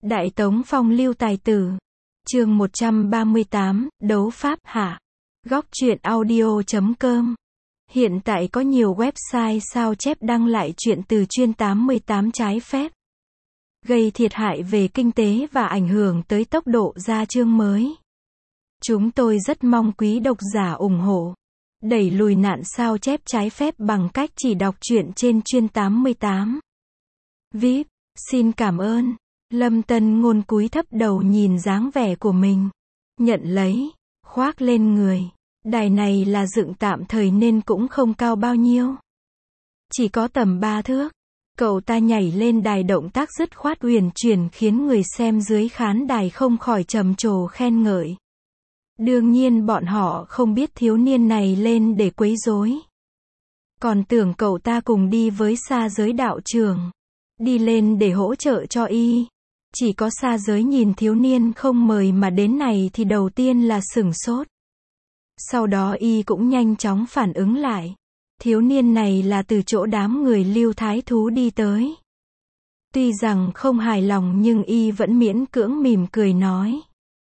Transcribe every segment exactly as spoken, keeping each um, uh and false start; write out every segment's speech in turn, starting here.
Đại Tống Phong Lưu Tài Tử. Chương một trăm ba mươi tám, Đấu Pháp hạ. Góc truyện audio chấm com. Hiện tại có nhiều website sao chép đăng lại truyện từ chuyên tám mươi tám trái phép, gây thiệt hại về kinh tế và ảnh hưởng tới tốc độ ra chương mới. Chúng tôi rất mong quý độc giả ủng hộ, đẩy lùi nạn sao chép trái phép bằng cách chỉ đọc truyện trên chuyên tám mươi tám. vê i pê, xin cảm ơn. Lâm Tân Ngôn cúi thấp đầu nhìn dáng vẻ của mình, nhận lấy, khoác lên người. Đài này là dựng tạm thời nên cũng không cao bao nhiêu, chỉ có tầm ba thước. Cậu ta nhảy lên đài, động tác dứt khoát uyển chuyển khiến người xem dưới khán đài không khỏi trầm trồ khen ngợi. Đương nhiên bọn họ không biết thiếu niên này lên để quấy rối, còn tưởng cậu ta cùng đi với Sa Giới đạo trưởng, đi lên để hỗ trợ cho y. Chỉ có Sa Giới nhìn thiếu niên không mời mà đến này thì đầu tiên là sửng sốt. Sau đó y cũng nhanh chóng phản ứng lại. Thiếu niên này là từ chỗ đám người Lưu Thái Thú đi tới. Tuy rằng không hài lòng nhưng y vẫn miễn cưỡng mỉm cười nói: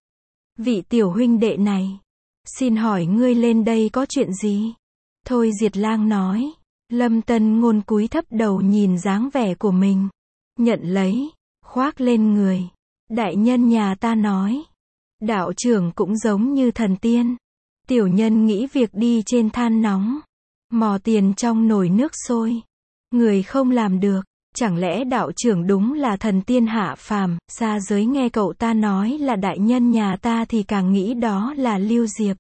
"Vị tiểu huynh đệ này, xin hỏi ngươi lên đây có chuyện gì?" Thôi Diệt Lang nói. Lâm Tân Ngôn cúi thấp đầu nhìn dáng vẻ của mình, nhận lấy, khoác lên người. Đại nhân nhà ta nói, đạo trưởng cũng giống như thần tiên. Tiểu nhân nghĩ việc đi trên than nóng, mò tiền trong nồi nước sôi, người không làm được. Chẳng lẽ đạo trưởng đúng là thần tiên hạ phàm? Sa Giới nghe cậu ta nói là đại nhân nhà ta thì càng nghĩ đó là Lưu Diệp.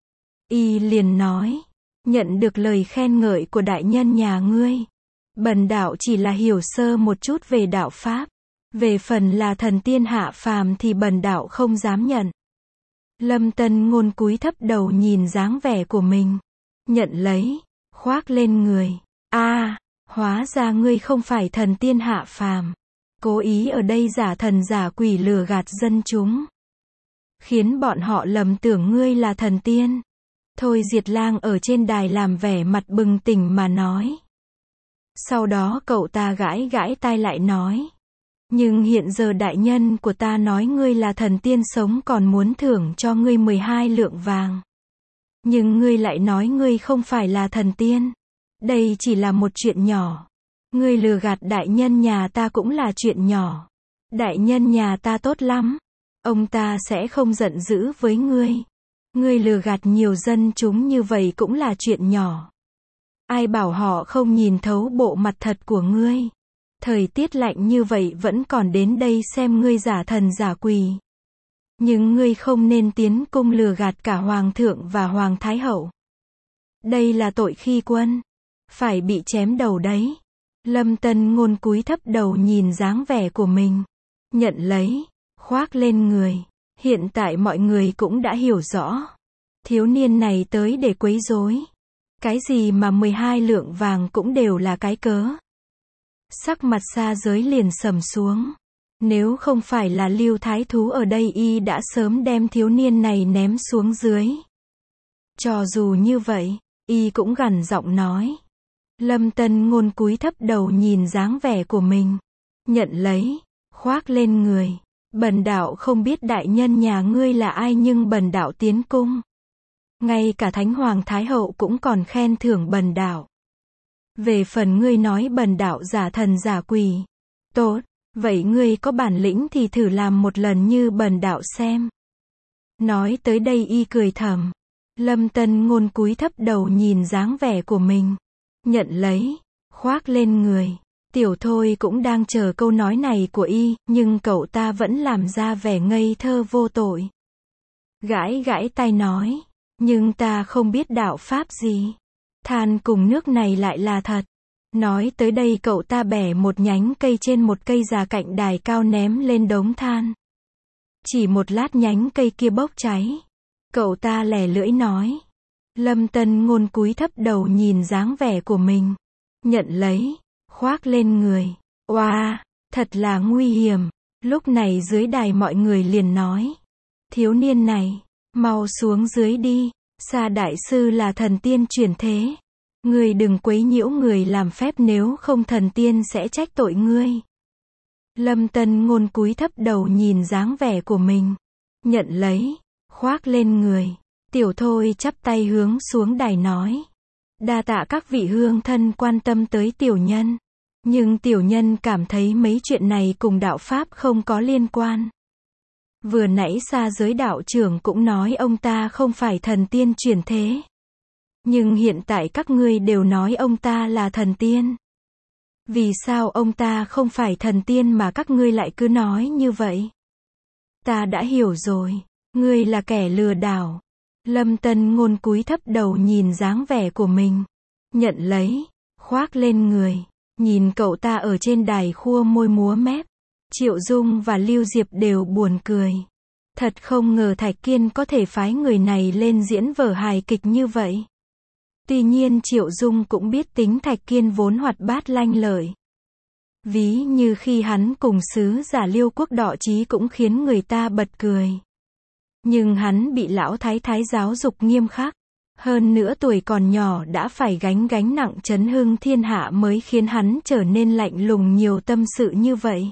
Y liền nói: "Nhận được lời khen ngợi của đại nhân nhà ngươi, bần đạo chỉ là hiểu sơ một chút về đạo pháp. Về phần là thần tiên hạ phàm thì bần đạo không dám nhận." Lâm Tân Ngôn cúi thấp đầu nhìn dáng vẻ của mình, nhận lấy, khoác lên người. A, à, hóa ra ngươi không phải thần tiên hạ phàm. Cố ý ở đây giả thần giả quỷ lừa gạt dân chúng, khiến bọn họ lầm tưởng ngươi là thần tiên. Thôi Diệt Lang ở trên đài làm vẻ mặt bừng tỉnh mà nói. Sau đó cậu ta gãi gãi tai lại nói: "Nhưng hiện giờ đại nhân của ta nói ngươi là thần tiên sống còn muốn thưởng cho ngươi mười hai lượng vàng. Nhưng ngươi lại nói ngươi không phải là thần tiên. Đây chỉ là một chuyện nhỏ. Ngươi lừa gạt đại nhân nhà ta cũng là chuyện nhỏ. Đại nhân nhà ta tốt lắm. Ông ta sẽ không giận dữ với ngươi. Ngươi lừa gạt nhiều dân chúng như vậy cũng là chuyện nhỏ. Ai bảo họ không nhìn thấu bộ mặt thật của ngươi. Thời tiết lạnh như vậy vẫn còn đến đây xem ngươi giả thần giả quỷ. Nhưng ngươi không nên tiến cung lừa gạt cả hoàng thượng và hoàng thái hậu. Đây là tội khi quân, phải bị chém đầu đấy." Lâm Tân Ngôn cúi thấp đầu nhìn dáng vẻ của mình, nhận lấy, khoác lên người. Hiện tại mọi người cũng đã hiểu rõ, thiếu niên này tới để quấy rối. Cái gì mà mười hai lượng vàng cũng đều là cái cớ. Sắc mặt Sa Giới liền sầm xuống. Nếu không phải là Lưu Thái Thú ở đây y đã sớm đem thiếu niên này ném xuống dưới. Cho dù như vậy, y cũng gằn giọng nói. Lâm Tân Ngôn cúi thấp đầu nhìn dáng vẻ của mình, nhận lấy, khoác lên người. Bần đạo không biết đại nhân nhà ngươi là ai nhưng bần đạo tiến cung, ngay cả Thánh Hoàng Thái Hậu cũng còn khen thưởng bần đạo. Về phần ngươi nói bần đạo giả thần giả quỷ, tốt, vậy ngươi có bản lĩnh thì thử làm một lần như bần đạo xem." Nói tới đây y cười thầm. Lâm Tân Ngôn cúi thấp đầu nhìn dáng vẻ của mình, nhận lấy, khoác lên người. Tiểu Thôi cũng đang chờ câu nói này của y, nhưng cậu ta vẫn làm ra vẻ ngây thơ vô tội. Gãi gãi tai nói: "Nhưng ta không biết đạo pháp gì. Than cùng nước này lại là thật." Nói tới đây cậu ta bẻ một nhánh cây trên một cây già cạnh đài cao ném lên đống than. Chỉ một lát nhánh cây kia bốc cháy. Cậu ta lè lưỡi nói. Lâm Tân Ngôn cúi thấp đầu nhìn dáng vẻ của mình, nhận lấy, khoác lên người. Oa, wow, thật là nguy hiểm. Lúc này dưới đài mọi người liền nói: "Thiếu niên này, mau xuống dưới đi. Sa đại sư là thần tiên chuyển thế. Ngươi đừng quấy nhiễu người làm phép nếu không thần tiên sẽ trách tội ngươi." Lâm Tân Ngôn cúi thấp đầu nhìn dáng vẻ của mình. Nhận lấy, khoác lên người. Tiểu Thôi chắp tay hướng xuống đài nói. Đa tạ các vị hương thân quan tâm tới tiểu nhân. Nhưng tiểu nhân cảm thấy mấy chuyện này cùng đạo Pháp không có liên quan. Vừa nãy Sa Giới đạo trưởng cũng nói ông ta không phải thần tiên chuyển thế. Nhưng hiện tại các ngươi đều nói ông ta là thần tiên. Vì sao ông ta không phải thần tiên mà các ngươi lại cứ nói như vậy? Ta đã hiểu rồi, ngươi là kẻ lừa đảo. Lâm Tân Ngôn cúi thấp đầu nhìn dáng vẻ của mình. Nhận lấy, khoác lên người. Nhìn cậu ta ở trên đài khua môi múa mép. Triệu Dung và Lưu Diệp đều buồn cười. Thật không ngờ Thạch Kiên có thể phái người này lên diễn vở hài kịch như vậy. Tuy nhiên Triệu Dung cũng biết tính Thạch Kiên vốn hoạt bát lanh lợi. Ví như khi hắn cùng sứ giả Liêu Quốc đọ trí cũng khiến người ta bật cười. Nhưng hắn bị lão thái thái giáo dục nghiêm khắc. Hơn nữa tuổi còn nhỏ đã phải gánh gánh nặng chấn hưng thiên hạ mới khiến hắn trở nên lạnh lùng nhiều tâm sự như vậy.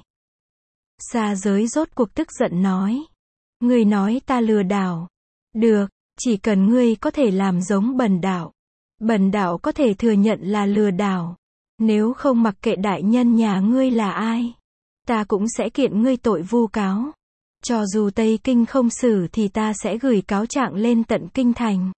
Sa Giới rốt cuộc tức giận nói. Ngươi nói ta lừa đảo. Được, chỉ cần ngươi có thể làm giống Bần Đạo. Bần Đạo có thể thừa nhận là lừa đảo. Nếu không mặc kệ đại nhân nhà ngươi là ai, ta cũng sẽ kiện ngươi tội vu cáo. Cho dù Tây Kinh không xử thì ta sẽ gửi cáo trạng lên tận Kinh Thành.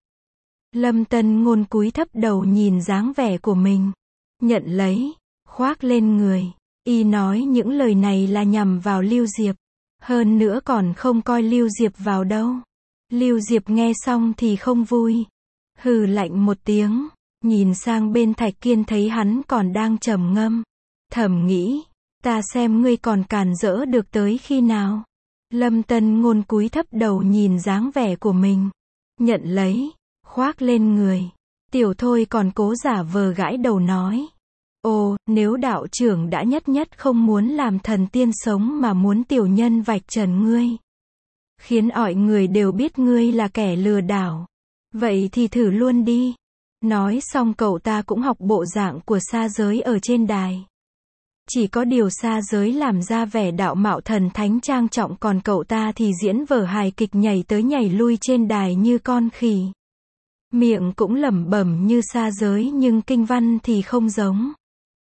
Lâm Tân Ngôn cúi thấp đầu nhìn dáng vẻ của mình. Nhận lấy, khoác lên người. Y nói những lời này là nhằm vào Lưu Diệp. Hơn nữa còn không coi Lưu Diệp vào đâu. Lưu Diệp nghe xong thì không vui. Hừ lạnh một tiếng. Nhìn sang bên Thạch Kiên thấy hắn còn đang trầm ngâm. Thầm nghĩ, ta xem ngươi còn càn rỡ được tới khi nào. Lâm Tân Ngôn cúi thấp đầu nhìn dáng vẻ của mình. Nhận lấy, khoác lên người. Tiểu Thôi còn cố giả vờ gãi đầu nói. Ồ, nếu đạo trưởng đã nhất nhất không muốn làm thần tiên sống mà muốn tiểu nhân vạch trần ngươi. Khiến mọi người đều biết ngươi là kẻ lừa đảo. Vậy thì thử luôn đi. Nói xong cậu ta cũng học bộ dạng của Sa Giới ở trên đài. Chỉ có điều Sa Giới làm ra vẻ đạo mạo thần thánh trang trọng còn cậu ta thì diễn vở hài kịch nhảy tới nhảy lui trên đài như con khỉ. Miệng cũng lẩm bẩm như Sa Giới nhưng kinh văn thì không giống.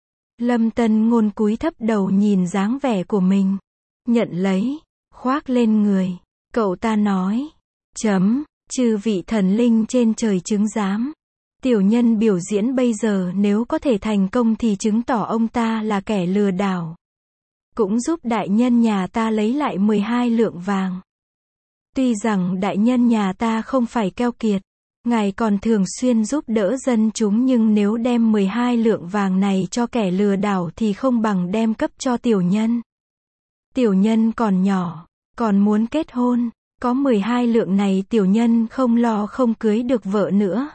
Lâm Tân Ngôn cúi thấp đầu nhìn dáng vẻ của mình. Nhận lấy, khoác lên người. Cậu ta nói. Chấm, chư vị thần linh trên trời chứng giám. Tiểu nhân biểu diễn bây giờ nếu có thể thành công thì chứng tỏ ông ta là kẻ lừa đảo. Cũng giúp đại nhân nhà ta lấy lại mười hai lượng vàng. Tuy rằng đại nhân nhà ta không phải keo kiệt, ngài còn thường xuyên giúp đỡ dân chúng nhưng nếu đem mười hai lượng vàng này cho kẻ lừa đảo thì không bằng đem cấp cho tiểu nhân. Tiểu nhân còn nhỏ, còn muốn kết hôn, có mười hai lượng này tiểu nhân không lo không cưới được vợ nữa.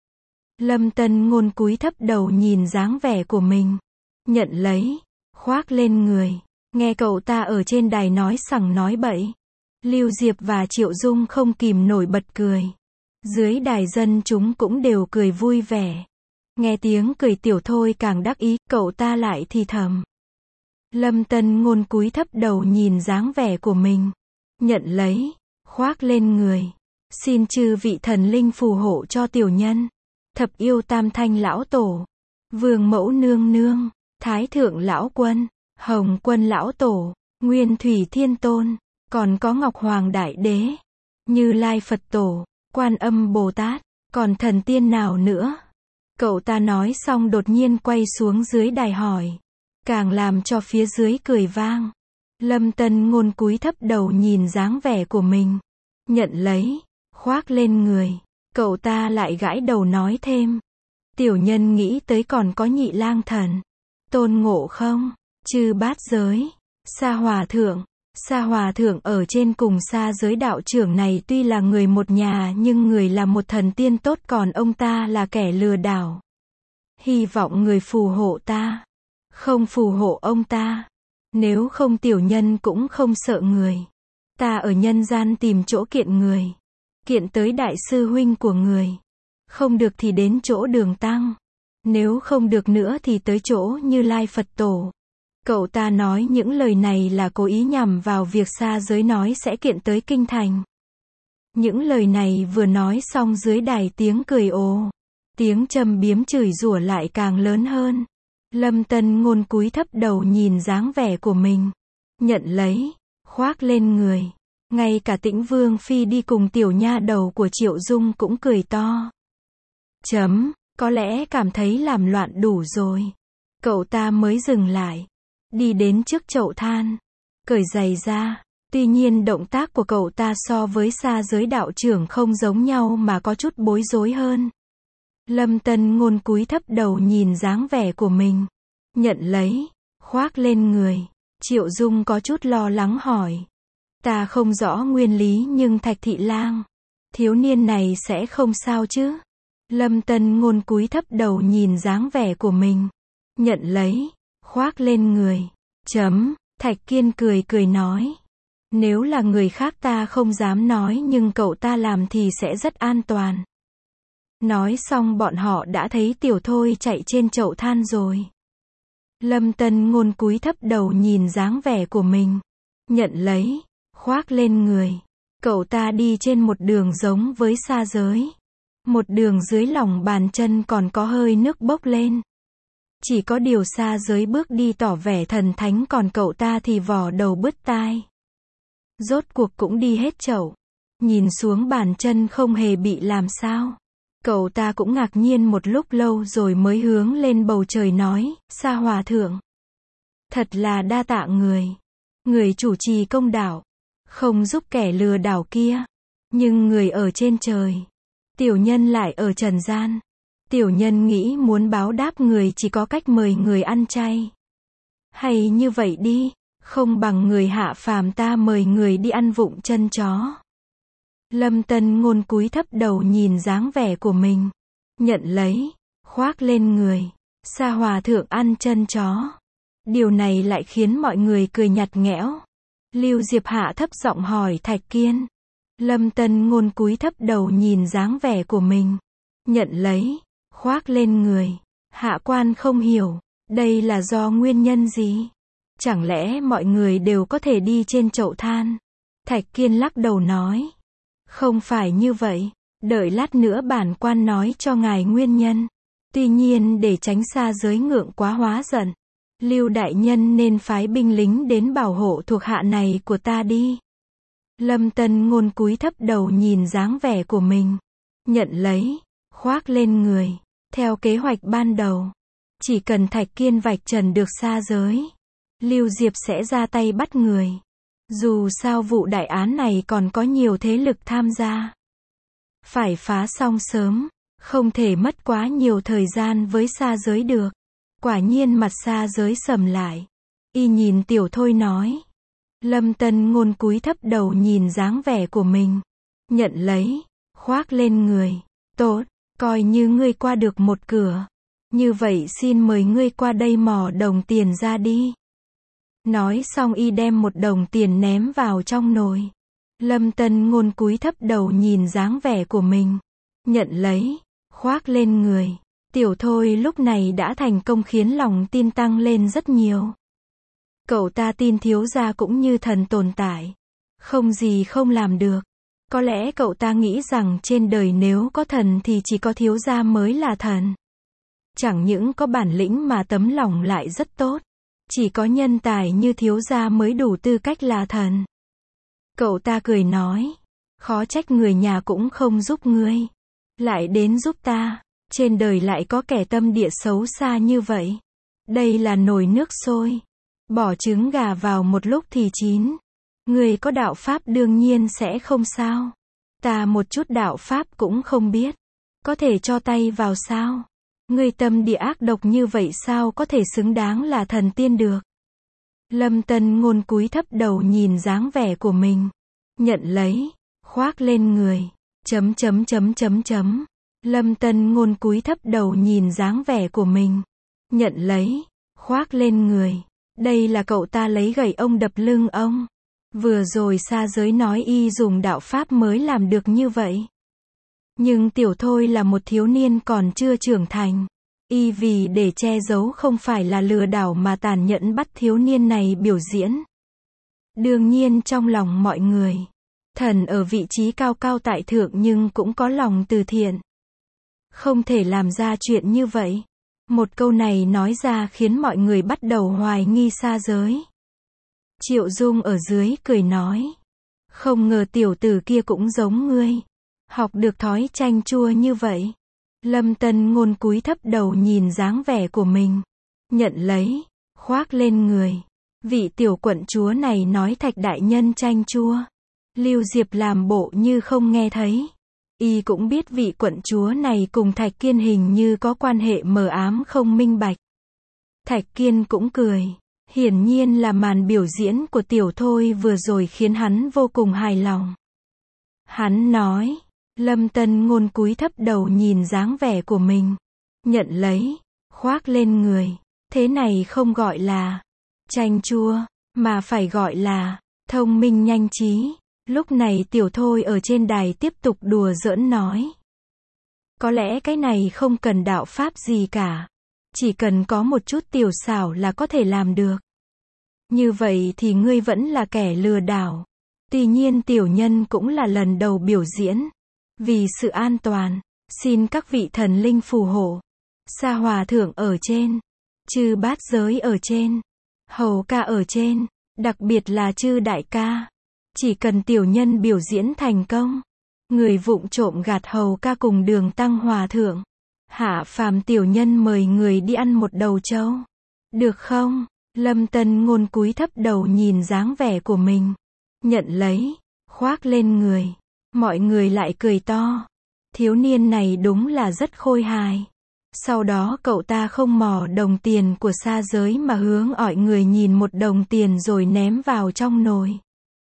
Lâm Tân Ngôn cúi thấp đầu nhìn dáng vẻ của mình. Nhận lấy, khoác lên người. Nghe cậu ta ở trên đài nói sằng nói bậy. Lưu Diệp và Triệu Dung không kìm nổi bật cười. Dưới đài dân chúng cũng đều cười vui vẻ. Nghe tiếng cười Tiểu Thôi càng đắc ý, cậu ta lại thì thầm. Lâm Tân Ngôn cúi thấp đầu nhìn dáng vẻ của mình. Nhận lấy, khoác lên người. Xin chư vị thần linh phù hộ cho tiểu nhân. Thập yêu tam thanh lão tổ, vương mẫu nương nương, thái thượng lão quân, hồng quân lão tổ, nguyên thủy thiên tôn, còn có ngọc hoàng đại đế, Như Lai Phật tổ, Quan Âm Bồ Tát, còn thần tiên nào nữa? Cậu ta nói xong đột nhiên quay xuống dưới đài hỏi. Càng làm cho phía dưới cười vang. Lâm Tân Ngôn cúi thấp đầu nhìn dáng vẻ của mình. Nhận lấy, khoác lên người. Cậu ta lại gãi đầu nói thêm. Tiểu nhân nghĩ tới còn có Nhị Lang Thần, Tôn Ngộ Không, Chư Bát Giới, Sa Hòa Thượng. Sa Hòa Thượng ở trên cùng Sa Giới đạo trưởng này tuy là người một nhà nhưng người là một thần tiên tốt còn ông ta là kẻ lừa đảo. Hy vọng người phù hộ ta. Không phù hộ ông ta. Nếu không tiểu nhân cũng không sợ người. Ta ở nhân gian tìm chỗ kiện người. Kiện tới đại sư huynh của người. Không được thì đến chỗ Đường Tăng. Nếu không được nữa thì tới chỗ Như Lai Phật tổ. Cậu ta nói những lời này là cố ý nhằm vào việc xa giới nói sẽ kiện tới kinh thành. Những lời này vừa nói xong dưới đài tiếng cười ồ. Tiếng châm biếm chửi rủa lại càng lớn hơn. Lâm Tân Ngôn cúi thấp đầu nhìn dáng vẻ của mình. Nhận lấy, khoác lên người. Ngay cả Tĩnh Vương Phi đi cùng tiểu nha đầu của Triệu Dung cũng cười to. Chấm, có lẽ cảm thấy làm loạn đủ rồi. Cậu ta mới dừng lại. Đi đến trước chậu than. Cởi giày ra. Tuy nhiên động tác của cậu ta so với xa giới đạo trưởng không giống nhau mà có chút bối rối hơn. Lâm Tân Ngôn cúi thấp đầu nhìn dáng vẻ của mình. Nhận lấy, khoác lên người. Triệu Dung có chút lo lắng hỏi. Ta không rõ nguyên lý nhưng Thạch Thị Lang, thiếu niên này sẽ không sao chứ? Lâm Tân Ngôn cúi thấp đầu nhìn dáng vẻ của mình. Nhận lấy, khoác lên người. Chấm, Thạch Kiên cười cười nói. Nếu là người khác ta không dám nói nhưng cậu ta làm thì sẽ rất an toàn. Nói xong bọn họ đã thấy Tiểu Thôi chạy trên chậu than rồi. Lâm Tân Ngôn cúi thấp đầu nhìn dáng vẻ của mình. Nhận lấy, khoác lên người. Cậu ta đi trên một đường giống với xa giới. Một đường dưới lòng bàn chân còn có hơi nước bốc lên. Chỉ có điều xa giới bước đi tỏ vẻ thần thánh còn cậu ta thì vò đầu bứt tai. Rốt cuộc cũng đi hết chậu. Nhìn xuống bàn chân không hề bị làm sao. Cậu ta cũng ngạc nhiên một lúc lâu rồi mới hướng lên bầu trời nói, Sa Hòa Thượng. Thật là đa tạ người. Người chủ trì công đạo. Không giúp kẻ lừa đảo kia. Nhưng người ở trên trời. Tiểu nhân lại ở trần gian. Tiểu nhân nghĩ muốn báo đáp người chỉ có cách mời người ăn chay. Hay như vậy đi, không bằng người hạ phàm ta mời người đi ăn vụng chân chó. Lâm Tân Ngôn cúi thấp đầu nhìn dáng vẻ của mình. Nhận lấy, khoác lên người. Sa Hòa Thượng ăn chân chó. Điều này lại khiến mọi người cười nhạt nhẽo. Lưu Diệp hạ thấp giọng hỏi Thạch Kiên. Lâm Tân Ngôn cúi thấp đầu nhìn dáng vẻ của mình. Nhận lấy, khoác lên người. Hạ quan không hiểu, đây là do nguyên nhân gì? Chẳng lẽ mọi người đều có thể đi trên chậu than? Thạch Kiên lắc đầu nói. Không phải như vậy, đợi lát nữa bản quan nói cho ngài nguyên nhân. Tuy nhiên để tránh xa giới ngượng quá hóa giận, Lưu đại nhân nên phái binh lính đến bảo hộ thuộc hạ này của ta đi. Lâm Tân Ngôn cúi thấp đầu nhìn dáng vẻ của mình. Nhận lấy, khoác lên người. Theo kế hoạch ban đầu, chỉ cần Thạch Kiên vạch trần được xa giới, Lưu Diệp sẽ ra tay bắt người. Dù sao vụ đại án này còn có nhiều thế lực tham gia. Phải phá xong sớm, không thể mất quá nhiều thời gian với xa giới được. Quả nhiên mặt xa giới sầm lại. Y nhìn Tiểu Thôi nói. Lâm Tân Ngôn cúi thấp đầu nhìn dáng vẻ của mình. Nhận lấy, khoác lên người. Tốt, coi như ngươi qua được một cửa. Như vậy xin mời ngươi qua đây mò đồng tiền ra đi. Nói xong y đem một đồng tiền ném vào trong nồi. Lâm Tân Ngôn cúi thấp đầu nhìn dáng vẻ của mình. Nhận lấy, khoác lên người. Tiểu Thôi lúc này đã thành công khiến lòng tin tăng lên rất nhiều. Cậu ta tin thiếu gia cũng như thần tồn tại. Không gì không làm được. Có lẽ cậu ta nghĩ rằng trên đời nếu có thần thì chỉ có thiếu gia mới là thần. Chẳng những có bản lĩnh mà tấm lòng lại rất tốt. Chỉ có nhân tài như thiếu gia mới đủ tư cách là thần. Cậu ta cười nói. Khó trách người nhà cũng không giúp ngươi. Lại đến giúp ta. Trên đời lại có kẻ tâm địa xấu xa như vậy. Đây là nồi nước sôi. Bỏ trứng gà vào một lúc thì chín. Ngươi có đạo pháp đương nhiên sẽ không sao. Ta một chút đạo pháp cũng không biết. Có thể cho tay vào sao? Ngươi tâm địa ác độc như vậy sao có thể xứng đáng là thần tiên được? Lâm Tân Ngôn cúi thấp đầu nhìn dáng vẻ của mình. Nhận lấy, khoác lên người. Chấm chấm chấm chấm chấm. Lâm Tân Ngôn cúi thấp đầu nhìn dáng vẻ của mình. Nhận lấy, khoác lên người. Đây là cậu ta lấy gậy ông đập lưng ông. Vừa rồi xa giới nói y dùng đạo pháp mới làm được như vậy. Nhưng Tiểu Thôi là một thiếu niên còn chưa trưởng thành. Y vì để che giấu không phải là lừa đảo mà tàn nhẫn bắt thiếu niên này biểu diễn. Đương nhiên trong lòng mọi người, thần ở vị trí cao cao tại thượng nhưng cũng có lòng từ thiện. Không thể làm ra chuyện như vậy. Một câu này nói ra khiến mọi người bắt đầu hoài nghi xa giới. Triệu Dung ở dưới cười nói. Không ngờ tiểu tử kia cũng giống ngươi. Học được thói chanh chua như vậy. Lâm Tân Ngôn cúi thấp đầu nhìn dáng vẻ của mình. Nhận lấy, khoác lên người. Vị tiểu quận chúa này nói Thạch đại nhân chanh chua. Lưu Diệp làm bộ như không nghe thấy. Y cũng biết vị quận chúa này cùng Thạch Kiên hình như có quan hệ mờ ám không minh bạch. Thạch Kiên cũng cười. Hiển nhiên là màn biểu diễn của tiểu thôi vừa rồi khiến hắn vô cùng hài lòng. Hắn nói. Lâm Tân Ngôn cúi thấp đầu nhìn dáng vẻ của mình. Nhận lấy, khoác lên người. Thế này không gọi là chanh chua, mà phải gọi là thông minh nhanh trí. Lúc này tiểu thôi ở trên đài tiếp tục đùa giỡn nói. Có lẽ cái này không cần đạo pháp gì cả. Chỉ cần có một chút tiểu xảo là có thể làm được. Như vậy thì ngươi vẫn là kẻ lừa đảo. Tuy nhiên tiểu nhân cũng là lần đầu biểu diễn. Vì sự an toàn, xin các vị thần linh phù hộ. Sa hòa thượng ở trên, chư bát giới ở trên, hầu ca ở trên, đặc biệt là chư đại ca. Chỉ cần tiểu nhân biểu diễn thành công, người vụng trộm gạt hầu ca cùng Đường Tăng hòa thượng, hạ phàm tiểu nhân mời người đi ăn một đầu trâu. Được không? Lâm Tân Ngôn cúi thấp đầu nhìn dáng vẻ của mình. Nhận lấy, khoác lên người. Mọi người lại cười to. Thiếu niên này đúng là rất khôi hài. Sau đó cậu ta không mò đồng tiền của sa giới mà hướng mọi người nhìn một đồng tiền rồi ném vào trong nồi.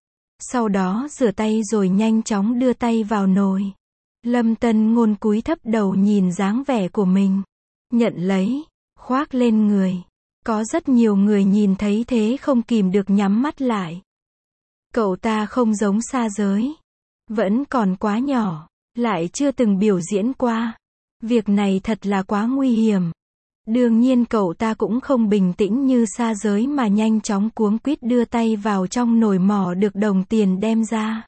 Sau đó rửa tay rồi nhanh chóng đưa tay vào nồi. Lâm Tân Ngôn cúi thấp đầu nhìn dáng vẻ của mình. Nhận lấy, khoác lên người. Có rất nhiều người nhìn thấy thế không kìm được nhắm mắt lại. Cậu ta không giống sa giới. Vẫn còn quá nhỏ, lại chưa từng biểu diễn qua. Việc này thật là quá nguy hiểm. Đương nhiên cậu ta cũng không bình tĩnh như sa giới mà nhanh chóng cuống quýt đưa tay vào trong nồi mò được đồng tiền đem ra.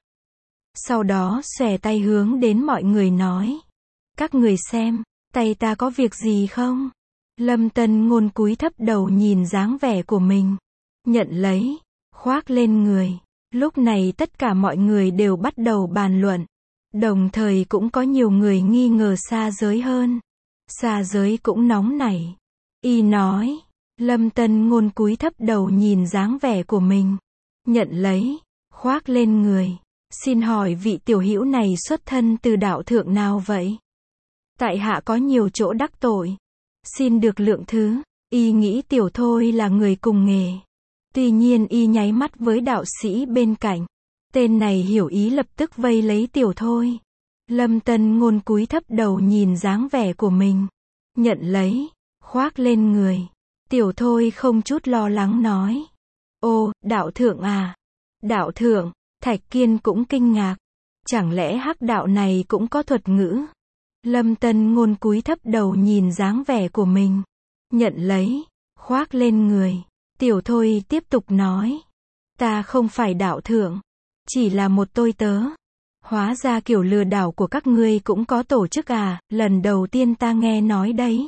Sau đó xòe tay hướng đến mọi người nói. Các người xem, tay ta có việc gì không? Lâm Tân Ngôn cúi thấp đầu nhìn dáng vẻ của mình. Nhận lấy, khoác lên người. Lúc này tất cả mọi người đều bắt đầu bàn luận. Đồng thời cũng có nhiều người nghi ngờ sa giới hơn. Sa giới cũng nóng nảy. Y nói. Lâm Tân Ngôn cúi thấp đầu nhìn dáng vẻ của mình. Nhận lấy, khoác lên người. Xin hỏi vị tiểu hữu này xuất thân từ đạo thượng nào vậy? Tại hạ có nhiều chỗ đắc tội. Xin được lượng thứ. Y nghĩ tiểu thôi là người cùng nghề. Tuy nhiên y nháy mắt với đạo sĩ bên cạnh. Tên này hiểu ý lập tức vây lấy tiểu thôi. Lâm Tân Ngôn cúi thấp đầu nhìn dáng vẻ của mình. Nhận lấy, khoác lên người. Tiểu thôi không chút lo lắng nói. Ô, đạo thượng à? Đạo thượng, Thạch Kiên cũng kinh ngạc. Chẳng lẽ hắc đạo này cũng có thuật ngữ? Lâm Tân Ngôn cúi thấp đầu nhìn dáng vẻ của mình. Nhận lấy, khoác lên người. Tiểu thôi tiếp tục nói. Ta không phải đạo thượng. Chỉ là một tôi tớ. Hóa ra kiểu lừa đảo của các ngươi cũng có tổ chức à, lần đầu tiên ta nghe nói đấy.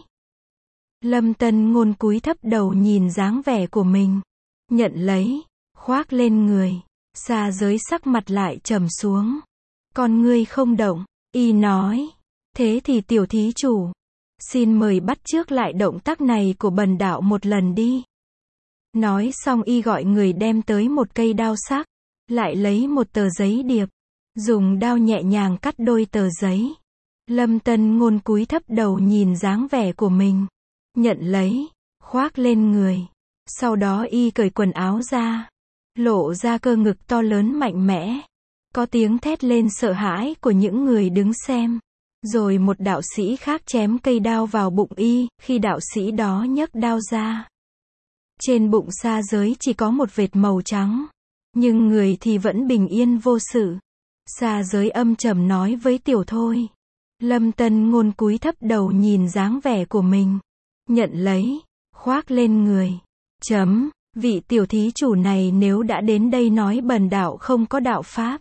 Lâm Tân Ngôn cúi thấp đầu nhìn dáng vẻ của mình. Nhận lấy, khoác lên người. Sa giới sắc mặt lại trầm xuống. Con ngươi không động, y nói. Thế thì tiểu thí chủ, xin mời bắt chước lại động tác này của bần đạo một lần đi. Nói xong y gọi người đem tới một cây đao sắc, lại lấy một tờ giấy điệp, dùng đao nhẹ nhàng cắt đôi tờ giấy. Lâm Tân Ngôn cúi thấp đầu nhìn dáng vẻ của mình. Nhận lấy, khoác lên người. Sau đó y cởi quần áo ra, lộ ra cơ ngực to lớn mạnh mẽ. Có tiếng thét lên sợ hãi của những người đứng xem. Rồi một đạo sĩ khác chém cây đao vào bụng y, khi đạo sĩ đó nhấc đao ra. Trên bụng sa giới chỉ có một vệt màu trắng. Nhưng người thì vẫn bình yên vô sự. Sa giới âm trầm nói với tiểu thôi. Lâm Tân Ngôn cúi thấp đầu nhìn dáng vẻ của mình. nhận lấy, khoác lên người. Chấm, vị tiểu thí chủ này nếu đã đến đây nói bần đạo không có đạo pháp.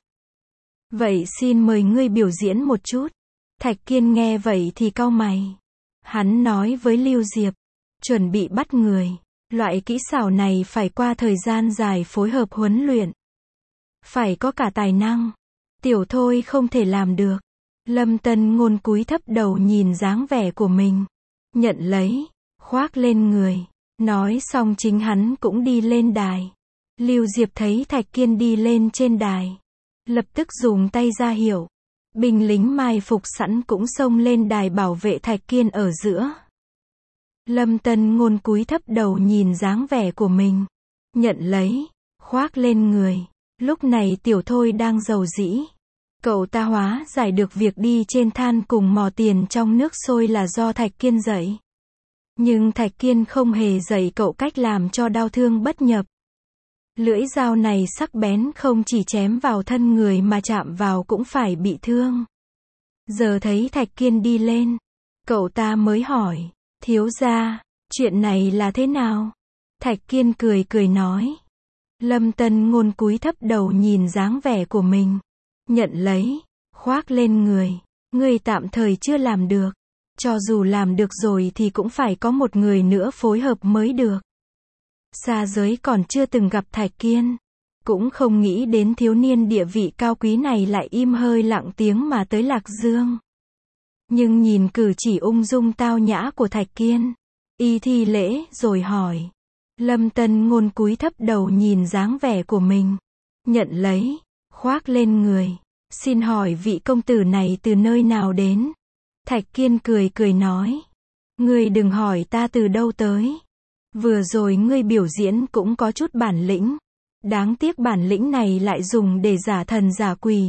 Vậy xin mời ngươi biểu diễn một chút. Thạch Kiên nghe vậy thì cau mày. Hắn nói với Lưu Diệp, chuẩn bị bắt người. Loại kỹ xảo này phải qua thời gian dài phối hợp huấn luyện. Phải có cả tài năng. Tiểu thôi không thể làm được. Lâm Tân Ngôn cúi thấp đầu nhìn dáng vẻ của mình. Nhận lấy, khoác lên người. Nói xong chính hắn cũng đi lên đài. Lưu Diệp thấy Thạch Kiên đi lên trên đài. Lập tức dùng tay ra hiệu. Binh lính mai phục sẵn cũng xông lên đài bảo vệ Thạch Kiên ở giữa. Lâm Tân Ngôn cúi thấp đầu nhìn dáng vẻ của mình. Nhận lấy, khoác lên người. Lúc này tiểu thôi đang rầu rĩ. Cậu ta hóa giải được việc đi trên than cùng mò tiền trong nước sôi là do Thạch Kiên dạy. Nhưng Thạch Kiên không hề dạy cậu cách làm cho đau thương bất nhập. Lưỡi dao này sắc bén không chỉ chém vào thân người mà chạm vào cũng phải bị thương. Giờ thấy Thạch Kiên đi lên, cậu ta mới hỏi, thiếu gia, chuyện này là thế nào? Thạch Kiên cười cười nói. Lâm Tân Ngôn cúi thấp đầu nhìn dáng vẻ của mình. Nhận lấy, khoác lên người. Ngươi tạm thời chưa làm được. Cho dù làm được rồi thì cũng phải có một người nữa phối hợp mới được. Xa giới còn chưa từng gặp Thạch Kiên. Cũng không nghĩ đến thiếu niên địa vị cao quý này lại im hơi lặng tiếng mà tới Lạc Dương. Nhưng nhìn cử chỉ ung dung tao nhã của Thạch Kiên, y thi lễ rồi hỏi. Lâm Tân Ngôn cúi thấp đầu nhìn dáng vẻ của mình. Nhận lấy, khoác lên người. Xin hỏi vị công tử này từ nơi nào đến? Thạch Kiên cười cười nói. Ngươi đừng hỏi ta từ đâu tới. Vừa rồi ngươi biểu diễn cũng có chút bản lĩnh. Đáng tiếc bản lĩnh này lại dùng để giả thần giả quỷ.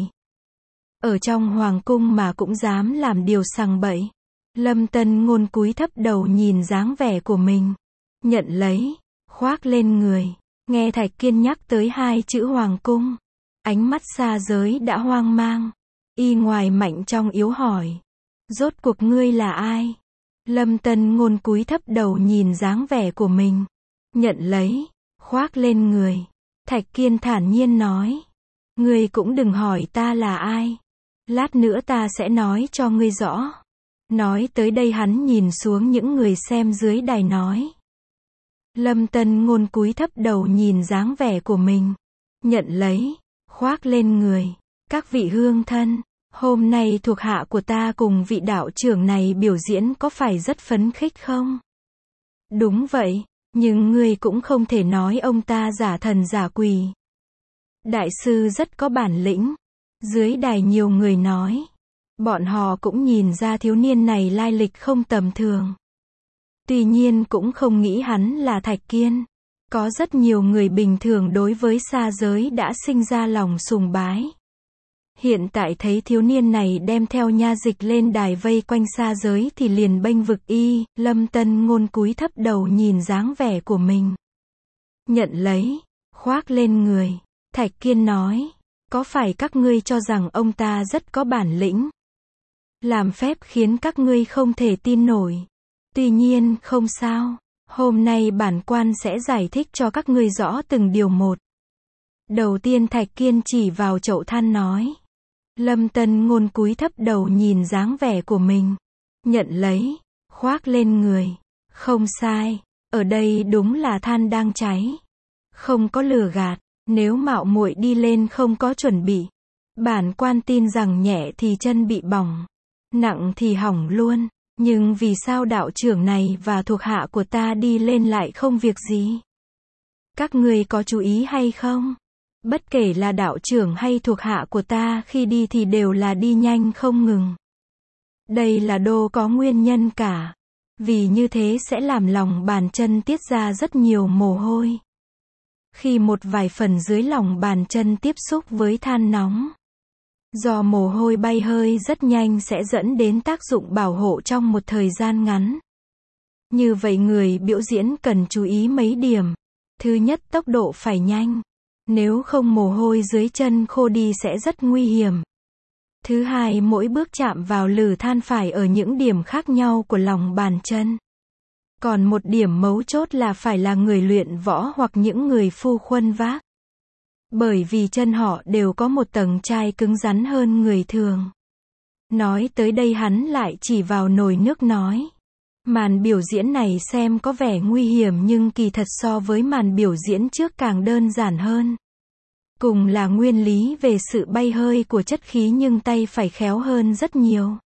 Ở trong hoàng cung mà cũng dám làm điều sằng bậy. Lâm Tân Ngôn cúi thấp đầu nhìn dáng vẻ của mình. Nhận lấy, khoác lên người. Nghe Thạch Kiên nhắc tới hai chữ hoàng cung. Ánh mắt xa giới đã hoang mang. Y ngoài mạnh trong yếu hỏi. Rốt cuộc ngươi là ai? Lâm Tân Ngôn cúi thấp đầu nhìn dáng vẻ của mình. Nhận lấy, khoác lên người. Thạch Kiên thản nhiên nói. Ngươi cũng đừng hỏi ta là ai. Lát nữa ta sẽ nói cho ngươi rõ. Nói tới đây hắn nhìn xuống những người xem dưới đài nói. Lâm Tân Ngôn cúi thấp đầu nhìn dáng vẻ của mình. Nhận lấy, khoác lên người. Các vị hương thân, hôm nay thuộc hạ của ta cùng vị đạo trưởng này biểu diễn có phải rất phấn khích không? Đúng vậy, nhưng ngươi cũng không thể nói ông ta giả thần giả quỷ. Đại sư rất có bản lĩnh. Dưới đài nhiều người nói. Bọn họ cũng nhìn ra thiếu niên này lai lịch không tầm thường. Tuy nhiên cũng không nghĩ hắn là Thạch Kiên. Có rất nhiều người bình thường đối với xa giới đã sinh ra lòng sùng bái. Hiện tại thấy thiếu niên này đem theo nha dịch lên đài vây quanh xa giới thì liền bênh vực y. Lâm Tân Ngôn cúi thấp đầu nhìn dáng vẻ của mình. Nhận lấy, khoác lên người. Thạch Kiên nói. Có phải các ngươi cho rằng ông ta rất có bản lĩnh? Làm phép khiến các ngươi không thể tin nổi. Tuy nhiên, không sao. Hôm nay bản quan sẽ giải thích cho các ngươi rõ từng điều một. Đầu tiên Thạch Kiên chỉ vào chậu than nói. Lâm Tân Ngôn cúi thấp đầu nhìn dáng vẻ của mình. Nhận lấy, khoác lên người. Không sai, ở đây đúng là than đang cháy. Không có lừa gạt, nếu mạo muội đi lên không có chuẩn bị. Bản quan tin rằng nhẹ thì chân bị bỏng, nặng thì hỏng luôn. Nhưng vì sao đạo trưởng này và thuộc hạ của ta đi lên lại không việc gì? Các ngươi có chú ý hay không? Bất kể là đạo trưởng hay thuộc hạ của ta khi đi thì đều là đi nhanh không ngừng. Đây là đô có nguyên nhân cả. Vì như thế sẽ làm lòng bàn chân tiết ra rất nhiều mồ hôi. Khi một vài phần dưới lòng bàn chân tiếp xúc với than nóng, do mồ hôi bay hơi rất nhanh sẽ dẫn đến tác dụng bảo hộ trong một thời gian ngắn. Như vậy người biểu diễn cần chú ý mấy điểm. Thứ nhất, tốc độ phải nhanh. Nếu không mồ hôi dưới chân khô đi sẽ rất nguy hiểm. Thứ hai, mỗi bước chạm vào lử than phải ở những điểm khác nhau của lòng bàn chân. Còn một điểm mấu chốt là phải là người luyện võ hoặc những người phu khuân vác. Bởi vì chân họ đều có một tầng chai cứng rắn hơn người thường. Nói tới đây hắn lại chỉ vào nồi nước nói. Màn biểu diễn này xem có vẻ nguy hiểm nhưng kỳ thật so với màn biểu diễn trước càng đơn giản hơn. Cùng là nguyên lý về sự bay hơi của chất khí nhưng tay phải khéo hơn rất nhiều.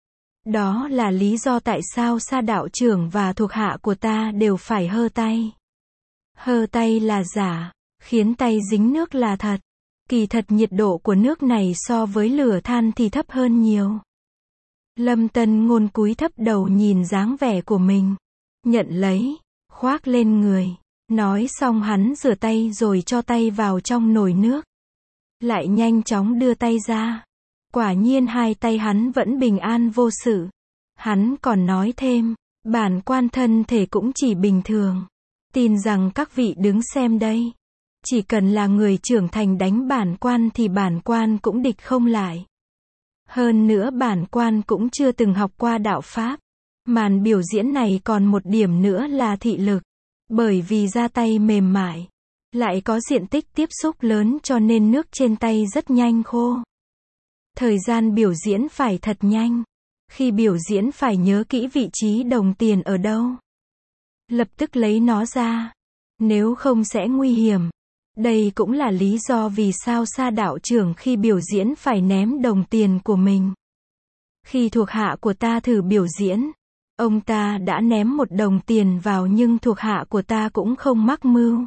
Đó là lý do tại sao Sa đạo trưởng và thuộc hạ của ta đều phải hơ tay. Hơ tay là giả, khiến tay dính nước là thật. Kỳ thật nhiệt độ của nước này so với lửa than thì thấp hơn nhiều. Lâm Tân Ngôn cúi thấp đầu nhìn dáng vẻ của mình. Nhận lấy, khoác lên người. Nói xong hắn rửa tay rồi cho tay vào trong nồi nước. Lại nhanh chóng đưa tay ra. Quả nhiên hai tay hắn vẫn bình an vô sự. Hắn còn nói thêm, bản quan thân thể cũng chỉ bình thường. Tin rằng các vị đứng xem đây. Chỉ cần là người trưởng thành đánh bản quan thì bản quan cũng địch không lại. Hơn nữa bản quan cũng chưa từng học qua đạo pháp. Màn biểu diễn này còn một điểm nữa là thị lực. Bởi vì da tay mềm mại, lại có diện tích tiếp xúc lớn cho nên nước trên tay rất nhanh khô. Thời gian biểu diễn phải thật nhanh. Khi biểu diễn phải nhớ kỹ vị trí đồng tiền ở đâu. Lập tức lấy nó ra. Nếu không sẽ nguy hiểm. Đây cũng là lý do vì sao Sa đạo trưởng khi biểu diễn phải ném đồng tiền của mình. Khi thuộc hạ của ta thử biểu diễn, ông ta đã ném một đồng tiền vào nhưng thuộc hạ của ta cũng không mắc mưu.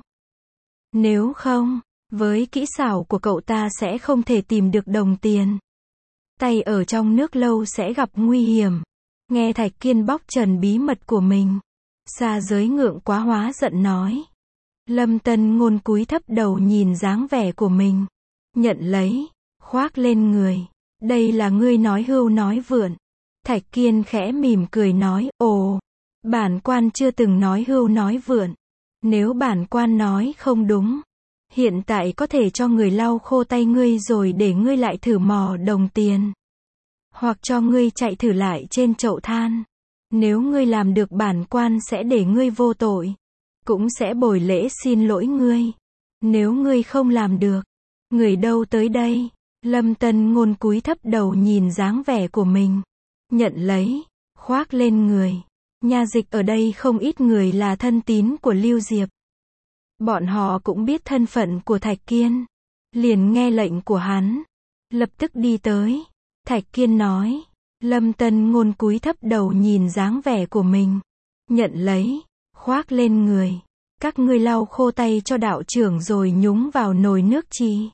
Nếu không, với kỹ xảo của cậu ta sẽ không thể tìm được đồng tiền. Tay ở trong nước lâu sẽ gặp nguy hiểm. Nghe Thạch Kiên bóc trần bí mật của mình. Sa Giới ngượng quá hóa giận nói. Lâm Tân Ngôn cúi thấp đầu nhìn dáng vẻ của mình. Nhận lấy, khoác lên người. Đây là ngươi nói hưu nói vượn. Thạch Kiên khẽ mỉm cười nói, ồ, bản quan chưa từng nói hưu nói vượn. Nếu bản quan nói không đúng, hiện tại có thể cho người lau khô tay ngươi rồi để ngươi lại thử mò đồng tiền. Hoặc cho ngươi chạy thử lại trên chậu than. Nếu ngươi làm được bản quan sẽ để ngươi vô tội. Cũng sẽ bồi lễ xin lỗi ngươi. Nếu ngươi không làm được, người đâu tới đây? Lâm Tân Ngôn cúi thấp đầu nhìn dáng vẻ của mình. Nhận lấy, khoác lên người. Nha dịch ở đây không ít người là thân tín của Lưu Diệp. Bọn họ cũng biết thân phận của Thạch Kiên. Liền nghe lệnh của hắn. Lập tức đi tới. Thạch Kiên nói. Lâm Tân Ngôn cúi thấp đầu nhìn dáng vẻ của mình. Nhận lấy, khoác lên người. Các ngươi lau khô tay cho đạo trưởng rồi nhúng vào nồi nước chi.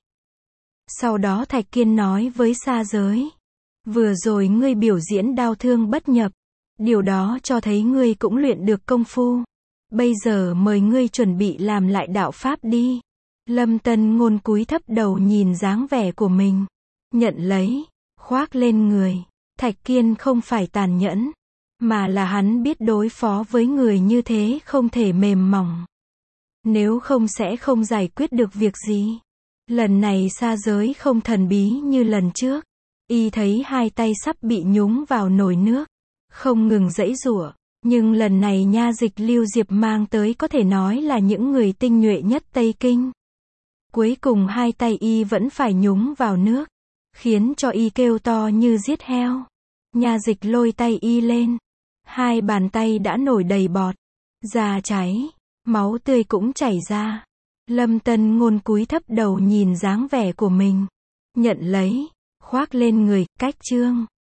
Sau đó Thạch Kiên nói với Sa Giới. Vừa rồi ngươi biểu diễn đao thương bất nhập. Điều đó cho thấy ngươi cũng luyện được công phu. Bây giờ mời ngươi chuẩn bị làm lại đạo pháp đi. Lâm Tân Ngôn cúi thấp đầu nhìn dáng vẻ của mình. Nhận lấy, khoác lên người. Thạch Kiên không phải tàn nhẫn, mà là hắn biết đối phó với người như thế không thể mềm mỏng. Nếu không sẽ không giải quyết được việc gì. Lần này Sa Giới không thần bí như lần trước. Y thấy hai tay sắp bị nhúng vào nồi nước. Không ngừng giãy giụa. Nhưng lần này nha dịch Lưu Diệp mang tới có thể nói là những người tinh nhuệ nhất Tây Kinh. Cuối cùng hai tay Y vẫn phải nhúng vào nước. Khiến cho Y kêu to như giết heo. Nha dịch lôi tay Y lên. Hai bàn tay đã nổi đầy bọt. Da cháy. Máu tươi cũng chảy ra. Lâm Tân Ngôn cúi thấp đầu nhìn dáng vẻ của mình. Nhận lấy. Khoác lên người, cách chương.